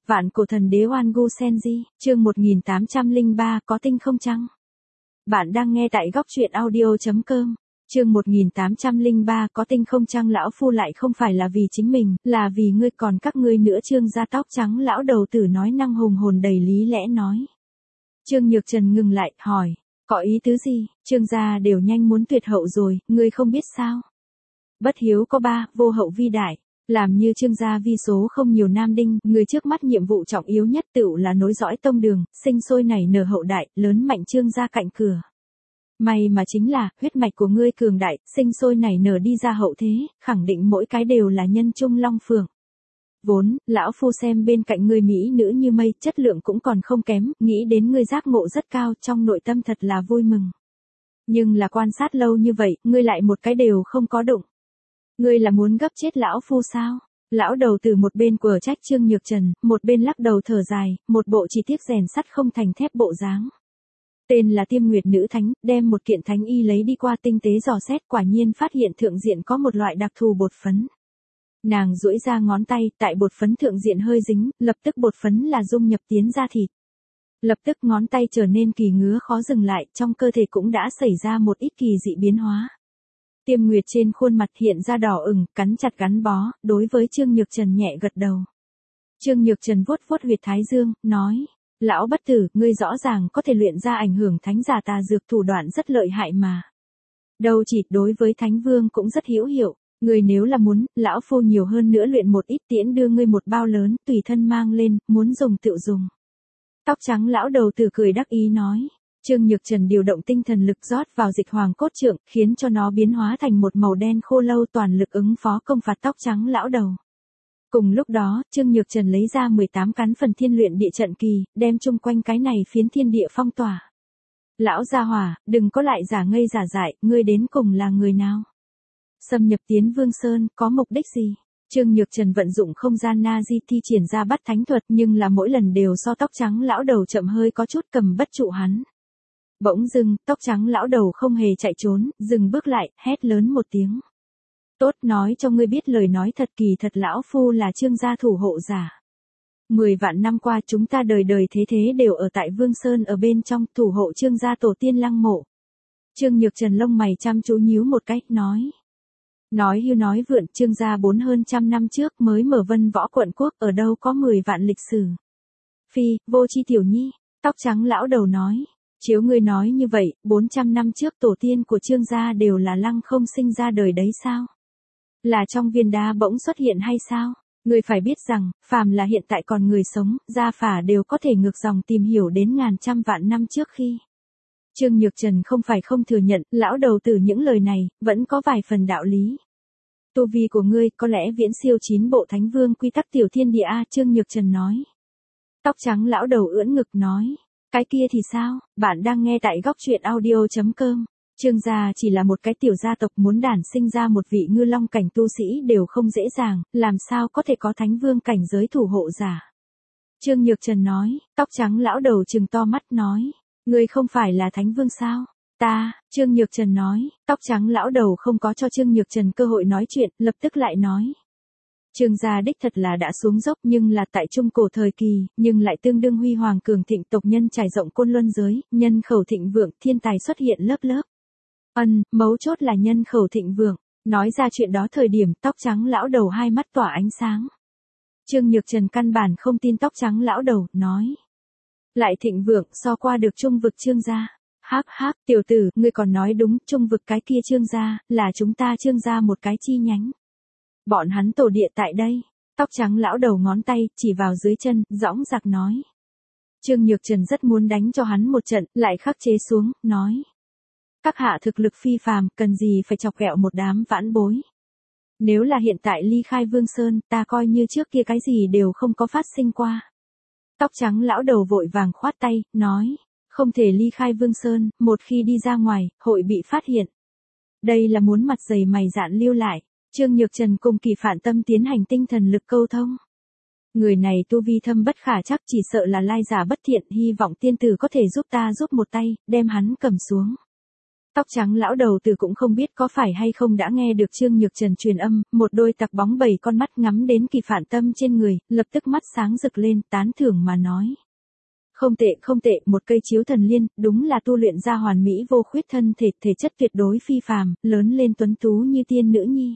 Vạn cổ thần đế Oan Gu Senji, chương 1803 có tinh không chăng? Bạn đang nghe tại góc truyện audio.com. Chương 1803 có tinh không chăng? Lão phu lại không phải là vì chính mình, là vì ngươi còn các ngươi nữa. Trương gia tóc trắng lão đầu tử nói năng hùng hồn đầy lý lẽ nói. Trương Nhược Trần ngừng lại, hỏi, có ý tứ gì? Trương gia đều nhanh muốn tuyệt hậu rồi, ngươi không biết sao? Bất hiếu có ba, vô hậu vi đại. Làm như Trương gia vi số không nhiều nam đinh, người trước mắt nhiệm vụ trọng yếu nhất tựu là nối dõi tông đường, sinh sôi nảy nở hậu đại, lớn mạnh Trương gia cạnh cửa. May mà chính là, huyết mạch của ngươi cường đại, sinh sôi nảy nở đi ra hậu thế, khẳng định mỗi cái đều là nhân trung long phượng. Vốn, lão phu xem bên cạnh ngươi mỹ nữ như mây, chất lượng cũng còn không kém, nghĩ đến ngươi giác ngộ rất cao, trong nội tâm thật là vui mừng. Nhưng là quan sát lâu như vậy, ngươi lại một cái đều không có đụng. Ngươi là muốn gấp chết lão phu sao? Lão đầu từ một bên quở trách Trương Nhược Trần, một bên lắc đầu thở dài, một bộ chỉ tiếc rèn sắt không thành thép bộ dáng. Tên là Tiêm Nguyệt nữ thánh, đem một kiện thánh y lấy đi qua tinh tế dò xét, quả nhiên phát hiện thượng diện có một loại đặc thù bột phấn. Nàng duỗi ra ngón tay, tại bột phấn thượng diện hơi dính, lập tức bột phấn là dung nhập tiến ra thịt. Lập tức ngón tay trở nên kỳ ngứa khó dừng lại, trong cơ thể cũng đã xảy ra một ít kỳ dị biến hóa. Tiêm Nguyệt trên khuôn mặt hiện ra đỏ ửng, cắn chặt gắn bó, đối với Trương Nhược Trần nhẹ gật đầu. Trương Nhược Trần vuốt vuốt huyệt thái dương, nói, lão bất tử, ngươi rõ ràng có thể luyện ra ảnh hưởng thánh giả tà dược thủ đoạn rất lợi hại mà. Đâu chỉ đối với thánh vương cũng rất hữu hiệu, ngươi nếu là muốn, lão phu nhiều hơn nữa luyện một ít tiễn đưa ngươi một bao lớn, tùy thân mang lên, muốn dùng tự dùng. Tóc trắng lão đầu tử cười đắc ý nói. Trương Nhược Trần điều động tinh thần lực rót vào dịch hoàng cốt trượng, khiến cho nó biến hóa thành một màu đen khô lâu toàn lực ứng phó công phạt tóc trắng lão đầu. Cùng lúc đó, Trương Nhược Trần lấy ra 18 cán phần thiên luyện địa trận kỳ, đem chung quanh cái này phiến thiên địa phong tỏa. Lão gia hỏa, đừng có lại giả ngây giả dại, ngươi đến cùng là người nào? Xâm nhập tiến Vương Sơn, có mục đích gì? Trương Nhược Trần vận dụng không gian na di thi triển ra bắt thánh thuật, nhưng là mỗi lần đều so tóc trắng lão đầu chậm hơi có chút cầm bất trụ hắn. Bỗng dưng, tóc trắng lão đầu không hề chạy trốn, dừng bước lại, hét lớn một tiếng. Tốt, nói cho ngươi biết lời nói thật, kỳ thật lão phu là Trương gia thủ hộ giả. 10 vạn năm qua chúng ta đời đời thế thế đều ở tại Vương Sơn ở bên trong, thủ hộ Trương gia tổ tiên lăng mộ. Trương Nhược Trần lông mày chăm chú nhíu một cách, nói. Nói hưu nói vượn, Trương gia hơn trăm năm trước mới mở Vân Võ quận quốc, ở đâu có 10 vạn lịch sử. Phi, vô chi tiểu nhi, tóc trắng lão đầu nói. Chiếu ngươi nói như vậy, 400 năm trước tổ tiên của Trương gia đều là lăng không sinh ra đời đấy sao? Là trong viên đá bỗng xuất hiện hay sao? Ngươi phải biết rằng, phàm là hiện tại còn người sống, gia phả đều có thể ngược dòng tìm hiểu đến ngàn trăm vạn năm trước khi. Trương Nhược Trần không phải không thừa nhận, lão đầu từ những lời này, vẫn có vài phần đạo lý. Tu vi của ngươi có lẽ viễn siêu 9 bộ thánh vương quy tắc tiểu thiên địa A, Trương Nhược Trần nói. Tóc trắng lão đầu ưỡn ngực nói. Cái kia thì sao? Bạn đang nghe tại góc truyện audio.com. Trương gia chỉ là một cái tiểu gia tộc, muốn đản sinh ra một vị ngư long cảnh tu sĩ đều không dễ dàng, làm sao có thể có thánh vương cảnh giới thủ hộ giả. Trương Nhược Trần nói, tóc trắng lão đầu trừng to mắt nói, ngươi không phải là thánh vương sao? Ta, Trương Nhược Trần nói, tóc trắng lão đầu không có cho Trương Nhược Trần cơ hội nói chuyện, lập tức lại nói. Trương gia đích thật là đã xuống dốc, nhưng là tại trung cổ thời kỳ, nhưng lại tương đương huy hoàng cường thịnh, tộc nhân trải rộng côn luân giới, nhân khẩu thịnh vượng, thiên tài xuất hiện lớp lớp. Mấu chốt là nhân khẩu thịnh vượng. Nói ra chuyện đó thời điểm, tóc trắng lão đầu hai mắt tỏa ánh sáng. Trương Nhược Trần căn bản không tin tóc trắng lão đầu, nói. Lại thịnh vượng, so qua được trung vực Trương gia. Hắc hắc, tiểu tử, ngươi còn nói đúng, trung vực cái kia Trương gia, là chúng ta Trương gia một cái chi nhánh. Bọn hắn tổ địa tại đây. Tóc trắng lão đầu ngón tay, chỉ vào dưới chân, dõng dạc nói. Trương Nhược Trần rất muốn đánh cho hắn một trận, lại khắc chế xuống, nói. Các hạ thực lực phi phàm, cần gì phải chọc ghẹo một đám vãn bối. Nếu là hiện tại ly khai Vương Sơn, ta coi như trước kia cái gì đều không có phát sinh qua. Tóc trắng lão đầu vội vàng khoát tay, nói. Không thể ly khai Vương Sơn, một khi đi ra ngoài, hội bị phát hiện. Đây là muốn mặt dày mày dạn lưu lại. Trương Nhược Trần cùng Kỳ Phản Tâm tiến hành tinh thần lực câu thông. Người này tu vi thâm bất khả chắc, chỉ sợ là lai giả bất thiện, hy vọng tiên tử có thể giúp ta giúp một tay, đem hắn cầm xuống. Tóc trắng lão đầu tử cũng không biết có phải hay không đã nghe được Trương Nhược Trần truyền âm, một đôi tặc bóng 7 con mắt ngắm đến Kỳ Phạn Tâm trên người, lập tức mắt sáng rực lên, tán thưởng mà nói. Không tệ, một cây chiếu thần liên, đúng là tu luyện ra hoàn mỹ vô khuyết thân thể, thể chất tuyệt đối phi phàm, lớn lên tuấn tú như tiên nữ nhi.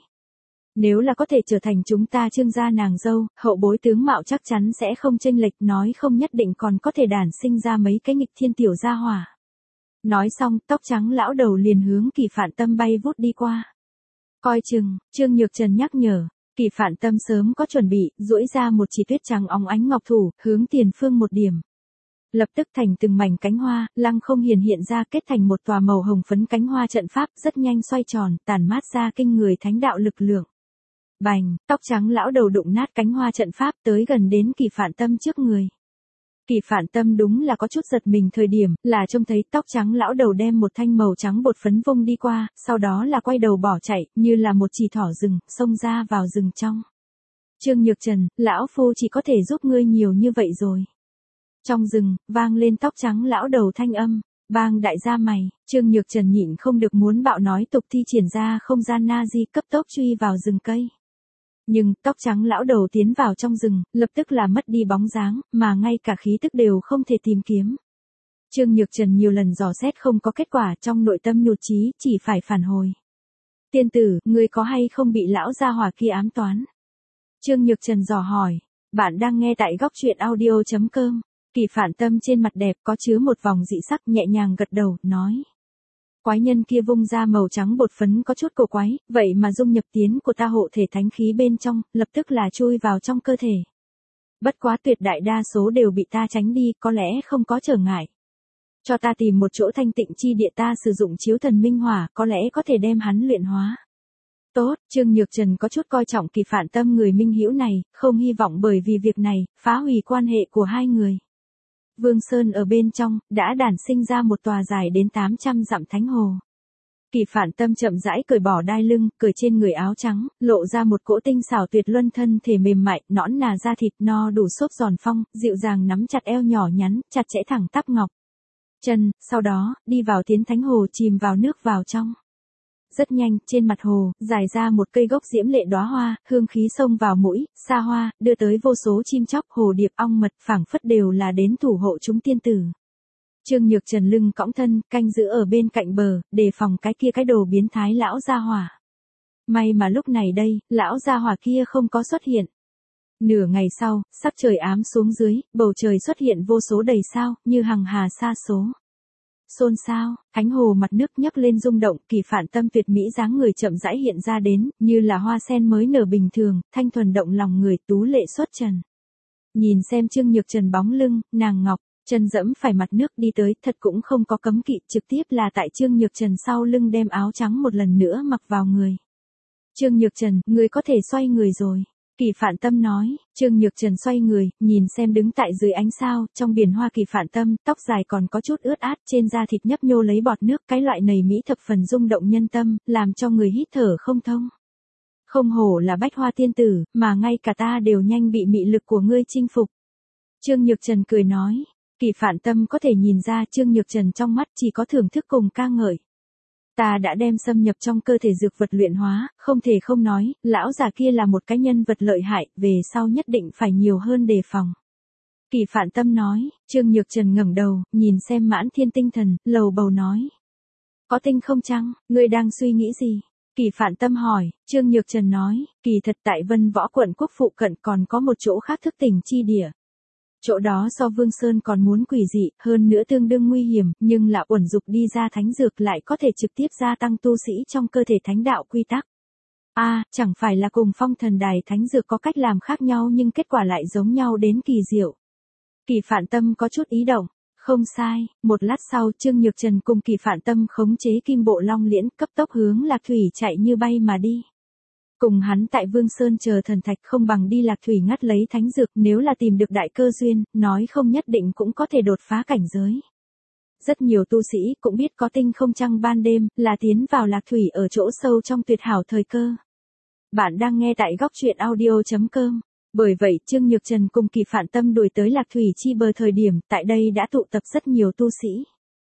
Nếu là có thể trở thành chúng ta Trương gia nàng dâu, hậu bối tướng mạo chắc chắn sẽ không chênh lệch, nói không nhất định còn có thể đản sinh ra mấy cái nghịch thiên tiểu gia hỏa. Nói xong, tóc trắng lão đầu liền hướng Kỳ Phạn Tâm bay vút đi qua. Coi chừng, Trương Nhược Trần nhắc nhở. Kỳ Phạn Tâm sớm có chuẩn bị, duỗi ra một chỉ tuyết trắng óng ánh ngọc thủ, hướng tiền phương một điểm. Lập tức thành từng mảnh cánh hoa, lăng không hiện ra kết thành một tòa màu hồng phấn cánh hoa trận pháp, rất nhanh xoay tròn, tản mát ra kinh người thánh đạo lực lượng. Bành, tóc trắng lão đầu đụng nát cánh hoa trận pháp, tới gần đến Kỳ Phạn Tâm trước người. Kỳ Phạn Tâm đúng là có chút giật mình, thời điểm là trông thấy tóc trắng lão đầu đem một thanh màu trắng bột phấn vung đi qua, sau đó là quay đầu bỏ chạy, như là một chỉ thỏ rừng, xông ra vào rừng trong. Trương Nhược Trần, lão phu chỉ có thể giúp ngươi nhiều như vậy rồi. Trong rừng, vang lên tóc trắng lão đầu thanh âm. Bang đại gia mày, Trương Nhược Trần nhịn không được muốn bạo nói tục, thi triển ra không gian na di, cấp tốc truy vào rừng cây. Nhưng, tóc trắng lão đầu tiến vào trong rừng, lập tức là mất đi bóng dáng, mà ngay cả khí tức đều không thể tìm kiếm. Trương Nhược Trần nhiều lần dò xét không có kết quả, trong nội tâm nhụt chí, chỉ phải phản hồi. Tiên tử, ngươi có hay không bị lão gia hỏa kia ám toán? Trương Nhược Trần dò hỏi. Bạn đang nghe tại góc truyện audio.com. Kỳ Phạn Tâm trên mặt đẹp có chứa một vòng dị sắc, nhẹ nhàng gật đầu, nói. Quái nhân kia vung ra màu trắng bột phấn có chút cổ quái, vậy mà dung nhập tiến của ta hộ thể thánh khí bên trong, lập tức là chui vào trong cơ thể. Bất quá tuyệt đại đa số đều bị ta tránh đi, có lẽ không có trở ngại. Cho ta tìm một chỗ thanh tịnh chi địa, ta sử dụng chiếu thần minh hỏa, có lẽ có thể đem hắn luyện hóa. Tốt, Trương Nhược Trần có chút coi trọng Kỳ Phạn Tâm người minh hữu này, không hy vọng bởi vì việc này, phá hủy quan hệ của hai người. Vương Sơn ở bên trong, đã đản sinh ra một tòa dài đến 800 dặm thánh hồ. Kỳ Phạn Tâm chậm rãi cởi bỏ đai lưng, cởi trên người áo trắng, lộ ra một cỗ tinh xảo tuyệt luân thân thể mềm mại, nõn nà da thịt no đủ xốp giòn phong, dịu dàng nắm chặt eo nhỏ nhắn, chặt chẽ thẳng tắp ngọc chân, sau đó, đi vào tiến thánh hồ, chìm vào nước vào trong. Rất nhanh, trên mặt hồ, dài ra một cây gốc diễm lệ đóa hoa, hương khí xông vào mũi, xa hoa, đưa tới vô số chim chóc, hồ điệp, ong mật, phảng phất đều là đến thủ hộ chúng tiên tử. Trương Nhược Trần lưng cõng thân, canh giữ ở bên cạnh bờ, đề phòng cái kia cái đồ biến thái lão gia hỏa. May mà lúc này đây, lão gia hỏa kia không có xuất hiện. Nửa ngày sau, sắc trời ám xuống dưới, bầu trời xuất hiện vô số đầy sao, như hằng hà sa số. Xôn xao, thánh hồ mặt nước nhấc lên rung động, Kỳ Phạn Tâm tuyệt mỹ dáng người chậm rãi hiện ra đến, như là hoa sen mới nở bình thường, thanh thuần động lòng người, tú lệ xuất trần. Nhìn xem Trương Nhược Trần bóng lưng, nàng ngọc, chân dẫm phải mặt nước đi tới, thật cũng không có cấm kỵ, trực tiếp là tại Trương Nhược Trần sau lưng đem áo trắng một lần nữa mặc vào người. Trương Nhược Trần, ngươi có thể xoay người rồi. Kỳ Phạn Tâm nói. Trương Nhược Trần xoay người, nhìn xem đứng tại dưới ánh sao, trong biển hoa Kỳ Phạn Tâm, tóc dài còn có chút ướt át, trên da thịt nhấp nhô lấy bọt nước, cái loại nầy mỹ thập phần rung động nhân tâm, làm cho người hít thở không thông. Không hổ là bách hoa tiên tử, mà ngay cả ta đều nhanh bị mị lực của ngươi chinh phục. Trương Nhược Trần cười nói. Kỳ Phạn Tâm có thể nhìn ra Trương Nhược Trần trong mắt chỉ có thưởng thức cùng ca ngợi. Ta đã đem xâm nhập trong cơ thể dược vật luyện hóa, không thể không nói, lão già kia là một cái nhân vật lợi hại, về sau nhất định phải nhiều hơn đề phòng. Kỳ Phạn Tâm nói. Trương Nhược Trần ngẩng đầu, nhìn xem Mãn Thiên tinh thần, lầu bầu nói. Có tinh không chăng, ngươi đang suy nghĩ gì? Kỳ Phạn Tâm hỏi. Trương Nhược Trần nói, kỳ thật tại Vân Võ quận quốc phụ cận còn có một chỗ khác thức tỉnh chi địa. Chỗ đó so Vương Sơn còn muốn quỷ dị, hơn nữa tương đương nguy hiểm, nhưng là uẩn dục đi ra thánh dược lại có thể trực tiếp gia tăng tu sĩ trong cơ thể thánh đạo quy tắc. Chẳng phải là cùng Phong Thần Đài thánh dược có cách làm khác nhau nhưng kết quả lại giống nhau đến kỳ diệu. Kỳ Phạn Tâm có chút ý động. Không sai, một lát sau Trương Nhược Trần cùng Kỳ Phạn Tâm khống chế kim bộ long liễn, cấp tốc hướng Lạc Thủy chạy như bay mà đi. Cùng hắn tại Vương Sơn chờ thần thạch, không bằng đi Lạc Thủy ngắt lấy thánh dược, nếu là tìm được đại cơ duyên, nói không nhất định cũng có thể đột phá cảnh giới. Rất nhiều tu sĩ cũng biết có tinh không trăng ban đêm, là tiến vào Lạc Thủy ở chỗ sâu trong tuyệt hảo thời cơ. Bạn đang nghe tại góc truyện audio.com. Bởi vậy Trương Nhược Trần cùng Kỳ Phạn Tâm đuổi tới Lạc Thủy chi bờ thời điểm, tại đây đã tụ tập rất nhiều tu sĩ.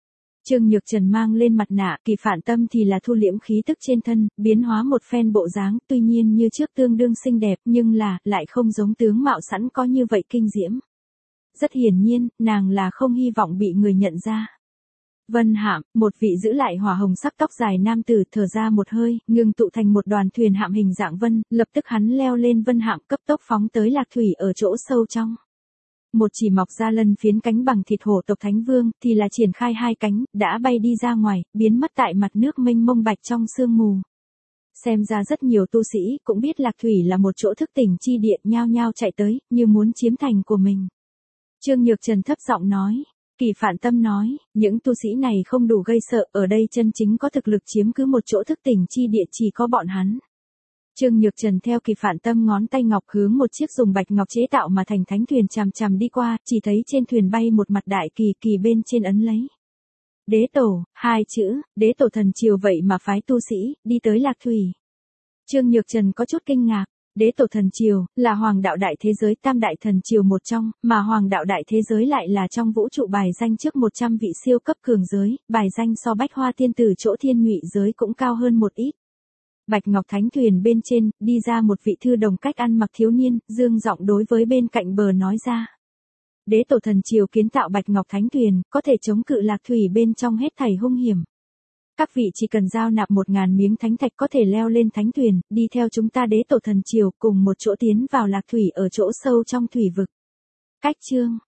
Trương Nhược Trần mang lên mặt nạ, Kỳ Phản Tâm thì là thu liễm khí tức trên thân, biến hóa một phen bộ dáng, tuy nhiên như trước tương đương xinh đẹp, nhưng lại không giống tướng mạo sẵn có như vậy kinh diễm. Rất hiển nhiên, nàng là không hy vọng bị người nhận ra. Vân Hạm, một vị giữ lại hỏa hồng sắc tóc dài nam tử, thở ra một hơi, ngưng tụ thành một đoàn thuyền hạm hình dạng vân, lập tức hắn leo lên Vân Hạm cấp tốc phóng tới Lạc Thủy ở chỗ sâu trong. Một chỉ mọc ra lân phiến cánh bằng thịt hổ tộc Thánh Vương, thì là triển khai hai cánh, đã bay đi ra ngoài, biến mất tại mặt nước mênh mông bạch trong sương mù. Xem ra rất nhiều tu sĩ cũng biết Lạc Thủy là một chỗ thức tỉnh chi địa, nhao nhao chạy tới, như muốn chiếm thành của mình. Trương Nhược Trần thấp giọng nói. Kỳ Phản Tâm nói, những tu sĩ này không đủ gây sợ, ở đây chân chính có thực lực chiếm cứ một chỗ thức tỉnh chi địa chỉ có bọn hắn. Trương Nhược Trần theo Kỳ Phản Tâm ngón tay ngọc hướng một chiếc dùng bạch ngọc chế tạo mà thành thánh thuyền chằm chằm đi qua, chỉ thấy trên thuyền bay một mặt đại kỳ, kỳ bên trên ấn lấy Đế Tổ, hai chữ, Đế Tổ thần triều vậy mà phái tu sĩ, đi tới Lạc Thủy. Trương Nhược Trần có chút kinh ngạc. Đế Tổ thần triều là hoàng đạo đại thế giới tam đại thần triều một trong, mà hoàng đạo đại thế giới lại là trong vũ trụ bài danh trước 100 vị siêu cấp cường giới, bài danh so Bách Hoa Tiên Tử chỗ Thiên Nhụy giới cũng cao hơn một ít. Bạch Ngọc Thánh thuyền bên trên, đi ra một vị thư đồng cách ăn mặc thiếu niên, dương giọng đối với bên cạnh bờ nói ra. Đế Tổ thần triều kiến tạo Bạch Ngọc Thánh thuyền, có thể chống cự Lạc Thủy bên trong hết thảy hung hiểm. Các vị chỉ cần giao nạp 1000 miếng thánh thạch có thể leo lên thánh thuyền, đi theo chúng ta Đế Tổ thần triều cùng một chỗ tiến vào Lạc Thủy ở chỗ sâu trong thủy vực. Cách chương